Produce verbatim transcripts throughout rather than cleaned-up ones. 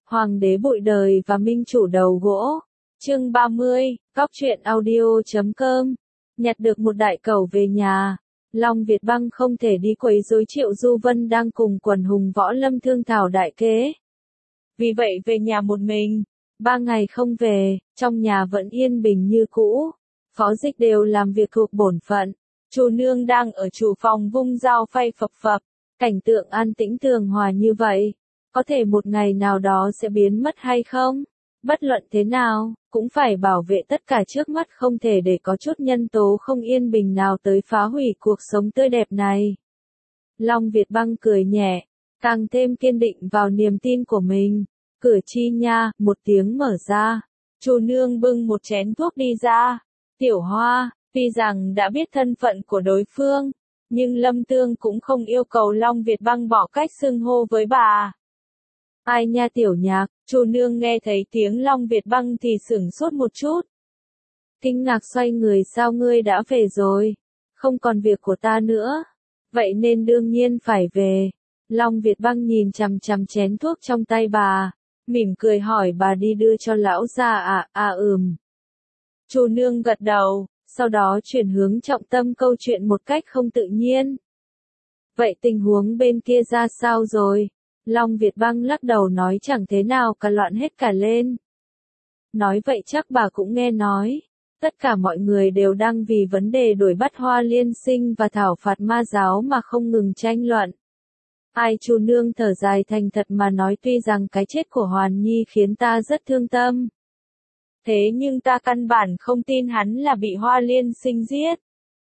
Hoàng đế bụi đời và minh chủ đầu gỗ. Chương ba mươi, góc truyện audio chấm com. Nhặt được một đại cẩu về nhà, Long Việt Băng không thể đi quấy rối Triệu Du Vân đang cùng quần hùng võ lâm thương thảo đại kế. Vì vậy về nhà một mình, ba ngày không về, trong nhà vẫn yên bình như cũ. Phó dịch đều làm việc thuộc bổn phận. Chu nương đang ở chủ phòng vung dao phay phập phập, cảnh tượng an tĩnh tường hòa như vậy, có thể một ngày nào đó sẽ biến mất hay không? Bất luận thế nào, cũng phải bảo vệ tất cả trước mắt, không thể để có chút nhân tố không yên bình nào tới phá hủy cuộc sống tươi đẹp này. Long Việt Băng cười nhẹ, càng thêm kiên định vào niềm tin của mình. Cửa chi nha, một tiếng mở ra. Chu nương bưng một chén thuốc đi ra. Tiểu Hoa, tuy rằng đã biết thân phận của đối phương, nhưng Lâm Tương cũng không yêu cầu Long Việt Băng bỏ cách xưng hô với bà. Ai nha Tiểu Nhạc, Chu nương nghe thấy tiếng Long Việt Băng thì sửng sốt một chút. Kinh ngạc xoay người, sao ngươi đã về rồi? Không còn việc của ta nữa. Vậy nên đương nhiên phải về. Long Việt Băng nhìn chằm chằm chén thuốc trong tay bà, mỉm cười hỏi bà đi đưa cho lão gia à, à ừm. Chu nương gật đầu, sau đó chuyển hướng trọng tâm câu chuyện một cách không tự nhiên. Vậy tình huống bên kia ra sao rồi? Long Việt Băng lắc đầu nói chẳng thế nào cả, loạn hết cả lên. Nói vậy chắc bà cũng nghe nói. Tất cả mọi người đều đang vì vấn đề đuổi bắt Hoa Liên Sinh và thảo phạt ma giáo mà không ngừng tranh luận. Ai Chu nương thở dài thành thật mà nói, tuy rằng cái chết của Hoàn Nhi khiến ta rất thương tâm. Thế nhưng ta căn bản không tin hắn là bị Hoa Liên Sinh giết.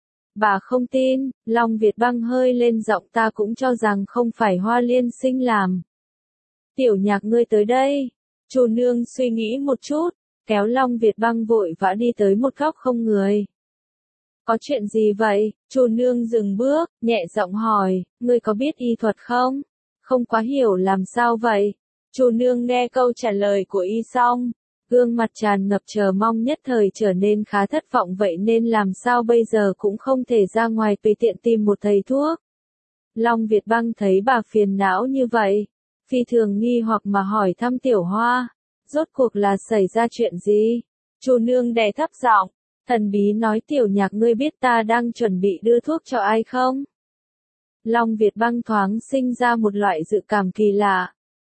Bà không tin, Long Việt Băng hơi lên giọng, ta cũng cho rằng không phải Hoa Liên Sinh làm. Tiểu Nhạc ngươi tới đây. Chu nương suy nghĩ một chút, kéo Long Việt Băng vội vã đi tới một góc không người. Có chuyện gì vậy? Chu nương dừng bước, nhẹ giọng hỏi, ngươi có biết y thuật không? Không quá hiểu làm sao vậy? Chu nương nghe câu trả lời của y xong, gương mặt tràn ngập chờ mong, nhất thời trở nên khá thất vọng, vậy nên làm sao bây giờ cũng không thể ra ngoài tùy tiện tìm một thầy thuốc. Long Việt Băng thấy bà phiền não như vậy, phi thường nghi hoặc mà hỏi thăm Tiểu Hoa, rốt cuộc là xảy ra chuyện gì? Chu nương đè thấp giọng, thần bí nói, Tiểu Nhạc ngươi biết ta đang chuẩn bị đưa thuốc cho ai không? Long Việt Băng thoáng sinh ra một loại dự cảm kỳ lạ.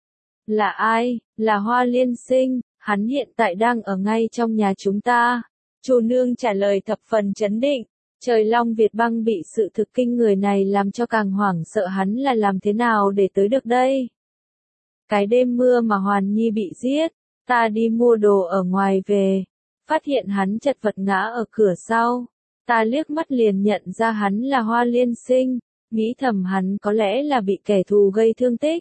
Là ai? Là Hoa Liên Sinh, hắn hiện tại đang ở ngay trong nhà chúng ta. Chu nương trả lời thập phần chấn định. Trời, Long Việt Băng bị sự thực kinh người này làm cho càng hoảng sợ, hắn là làm thế nào để tới được đây? Cái đêm mưa mà Hoàn Nhi bị giết, ta đi mua đồ ở ngoài về, phát hiện hắn chật vật ngã ở cửa sau. Ta liếc mắt liền nhận ra hắn là Hoa Liên Sinh, nghĩ thầm hắn có lẽ là bị kẻ thù gây thương tích.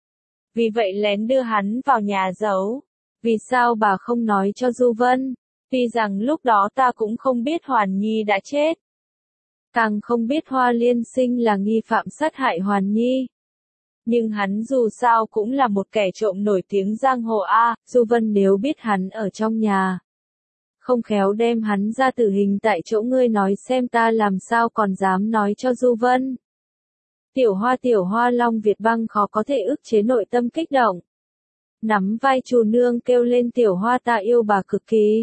Vì vậy lén đưa hắn vào nhà giấu. Vì sao bà không nói cho Du Vân? Tuy rằng lúc đó ta cũng không biết Hoàn Nhi đã chết, càng không biết Hoa Liên Sinh là nghi phạm sát hại Hoàn Nhi. Nhưng hắn dù sao cũng là một kẻ trộm nổi tiếng giang hồ a, Du Vân nếu biết hắn ở trong nhà, không khéo đem hắn ra tử hình tại chỗ, ngươi nói xem ta làm sao còn dám nói cho Du Vân. Tiểu Hoa, Tiểu Hoa, Long Việt Băng khó có thể ức chế nội tâm kích động. Nắm vai Chu nương kêu lên, Tiểu Hoa, ta yêu bà cực kỳ.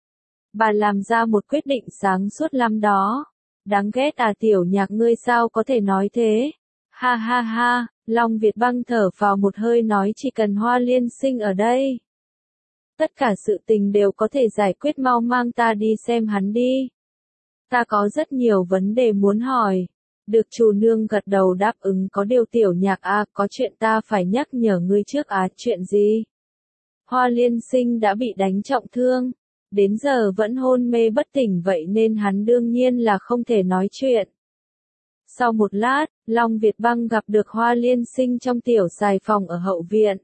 Bà làm ra một quyết định sáng suốt lắm đó. Đáng ghét à, Tiểu Nhạc ngươi sao có thể nói thế? Ha ha ha, Long Việt Băng thở vào một hơi nói, chỉ cần Hoa Liên Sinh ở đây, tất cả sự tình đều có thể giải quyết, mau mang ta đi xem hắn đi. Ta có rất nhiều vấn đề muốn hỏi. Được, Chu nương gật đầu đáp ứng, có điều Tiểu Nhạc à, có chuyện ta phải nhắc nhở ngươi trước à, chuyện gì? Hoa Liên Sinh đã bị đánh trọng thương, đến giờ vẫn hôn mê bất tỉnh, vậy nên hắn đương nhiên là không thể nói chuyện. Sau một lát, Long Việt Băng gặp được Hoa Liên Sinh trong tiểu xài phòng ở hậu viện.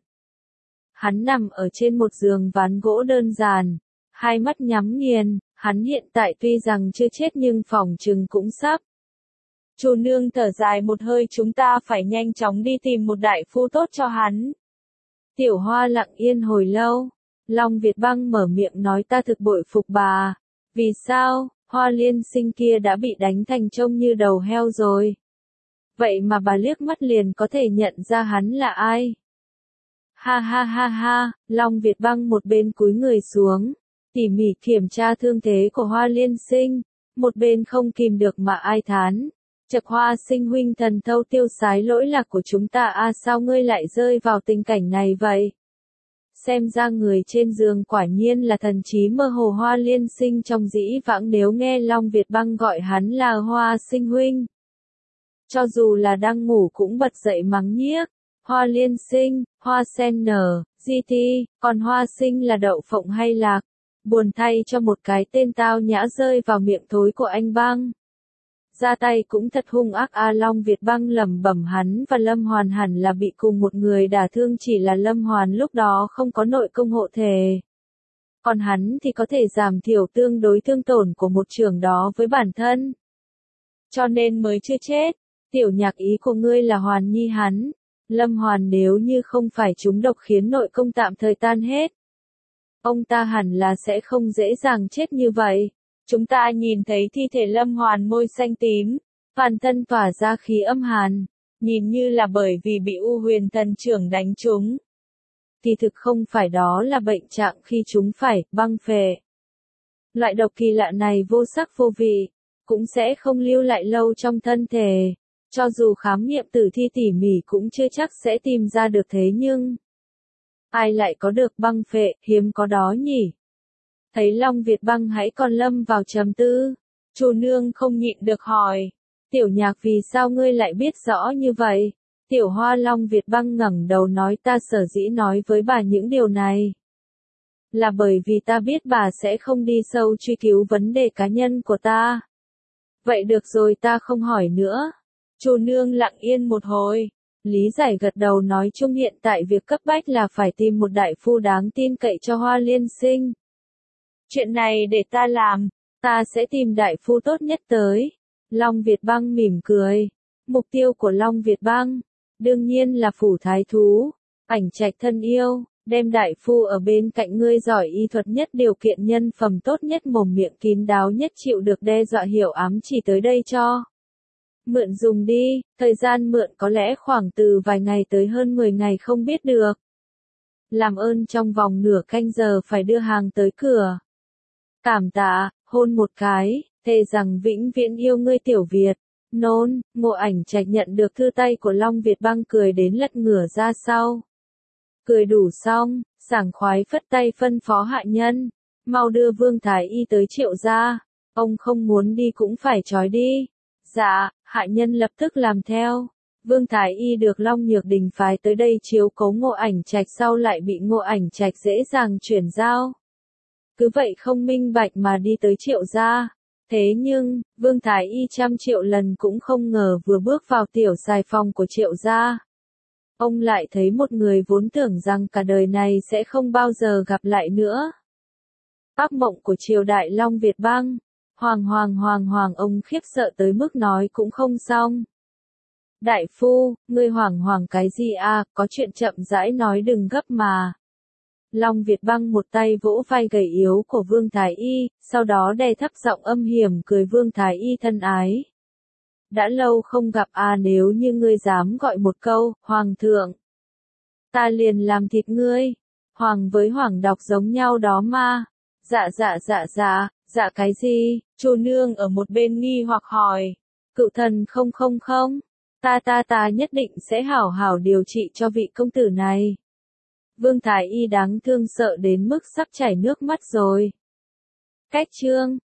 Hắn nằm ở trên một giường ván gỗ đơn giản, hai mắt nhắm nghiền, hắn hiện tại tuy rằng chưa chết nhưng phỏng chừng cũng sắp. Chu nương thở dài một hơi, chúng ta phải nhanh chóng đi tìm một đại phu tốt cho hắn. Tiểu Hoa lặng yên hồi lâu, Long Việt Băng mở miệng nói, ta thực bội phục bà. Vì sao? Hoa Liên Sinh kia đã bị đánh thành trông như đầu heo rồi. Vậy mà bà liếc mắt liền có thể nhận ra hắn là ai. Ha ha ha ha, Long Việt Băng một bên cúi người xuống, tỉ mỉ kiểm tra thương thế của Hoa Liên Sinh, một bên không kìm được mà ai thán. Chậc Hoa Sinh huynh thần thâu tiêu sái lỗi lạc của chúng ta a à, sao ngươi lại rơi vào tình cảnh này vậy? Xem ra người trên giường quả nhiên là thần trí mơ hồ Hoa Liên Sinh trong dĩ vãng nếu nghe Long Việt Băng gọi hắn là Hoa Sinh huynh. Cho dù là đang ngủ cũng bật dậy mắng nhiếc. Hoa Liên Sinh, hoa sen nở, di ti, còn hoa sinh là đậu phộng hay lạc. Buồn thay cho một cái tên tao nhã rơi vào miệng thối của anh Băng. Ra tay cũng thật hung ác a à, Long Việt Băng lẩm bẩm hắn và Lâm Hoàn hẳn là bị cùng một người đả thương, chỉ là Lâm Hoàn lúc đó không có nội công hộ thể. Còn hắn thì có thể giảm thiểu tương đối thương tổn của một trưởng đó với bản thân. Cho nên mới chưa chết. Tiểu Nhạc ý của ngươi là Hoàn Nhi hắn. Lâm Hoàn nếu như không phải trúng độc khiến nội công tạm thời tan hết, ông ta hẳn là sẽ không dễ dàng chết như vậy. Chúng ta nhìn thấy thi thể Lâm Hoàn môi xanh tím, toàn thân tỏa ra khí âm hàn, nhìn như là bởi vì bị U Huyền Thần Trưởng đánh trúng. Thì thực không phải, đó là bệnh trạng khi chúng phải băng phệ. Loại độc kỳ lạ này vô sắc vô vị, cũng sẽ không lưu lại lâu trong thân thể. Cho dù khám nghiệm tử thi tỉ mỉ cũng chưa chắc sẽ tìm ra được, thế nhưng ai lại có được băng phệ, hiếm có đó nhỉ? Thấy Long Việt Băng hãy còn lâm vào trầm tư, Chu nương không nhịn được hỏi, Tiểu Nhạc vì sao ngươi lại biết rõ như vậy? Tiểu Hoa Long Việt Băng ngẩng đầu nói ta sở dĩ nói với bà những điều này, là bởi vì ta biết bà sẽ không đi sâu truy cứu vấn đề cá nhân của ta. Vậy được rồi, ta không hỏi nữa. Chu nương lặng yên một hồi, lý giải gật đầu nói chung hiện tại việc cấp bách là phải tìm một đại phu đáng tin cậy cho Hoa Liên Sinh. Chuyện này để ta làm, ta sẽ tìm đại phu tốt nhất tới. Long Việt Băng mỉm cười, mục tiêu của Long Việt Băng, đương nhiên là phủ thái thú, Ảnh Trạch thân yêu, đem đại phu ở bên cạnh ngươi giỏi y thuật nhất, điều kiện nhân phẩm tốt nhất, mồm miệng kín đáo nhất, chịu được đe dọa hiểu ám chỉ tới đây cho. Mượn dùng đi, thời gian mượn có lẽ khoảng từ vài ngày tới hơn mười ngày không biết được. Làm ơn trong vòng nửa canh giờ phải đưa hàng tới cửa. Cảm tạ, hôn một cái, thề rằng vĩnh viễn yêu ngươi Tiểu Việt. Nôn, Ngộ Ảnh Trạch nhận được thư tay của Long Việt Băng cười đến lật ngửa ra sau. Cười đủ xong, sảng khoái phất tay phân phó hạ nhân, mau đưa Vương Thái Y tới Triệu gia, ông không muốn đi cũng phải trói đi. Dạ, hạ nhân lập tức làm theo. Vương Thái Y được Long Nhược Đình phái tới đây chiếu cố Ngộ Ảnh Trạch, sau lại bị Ngộ Ảnh Trạch dễ dàng chuyển giao. Cứ vậy không minh bạch mà đi tới Triệu gia. Thế nhưng, Vương Thái Y trăm triệu lần cũng không ngờ vừa bước vào tiểu xài phòng của Triệu gia, ông lại thấy một người vốn tưởng rằng cả đời này sẽ không bao giờ gặp lại nữa. Ác mộng của triều đại Long Việt Băng. Hoàng hoàng hoàng hoàng ông khiếp sợ tới mức nói cũng không xong. Đại phu, ngươi hoảng hoảng cái gì à, có chuyện chậm rãi nói đừng gấp mà. Long Việt Băng một tay vỗ vai gầy yếu của Vương Thái Y, sau đó đè thấp giọng âm hiểm cười Vương Thái Y thân ái. Đã lâu không gặp à, nếu như ngươi dám gọi một câu, Hoàng thượng, ta liền làm thịt ngươi. Hoàng với Hoàng đọc giống nhau đó mà. Dạ dạ dạ dạ, dạ cái gì? Chu nương ở một bên nghi hoặc hỏi. Cựu thần không không không, ta ta ta nhất định sẽ hảo hảo điều trị cho vị công tử này. Vương Thái Y đáng thương sợ đến mức sắp chảy nước mắt rồi. Cách chương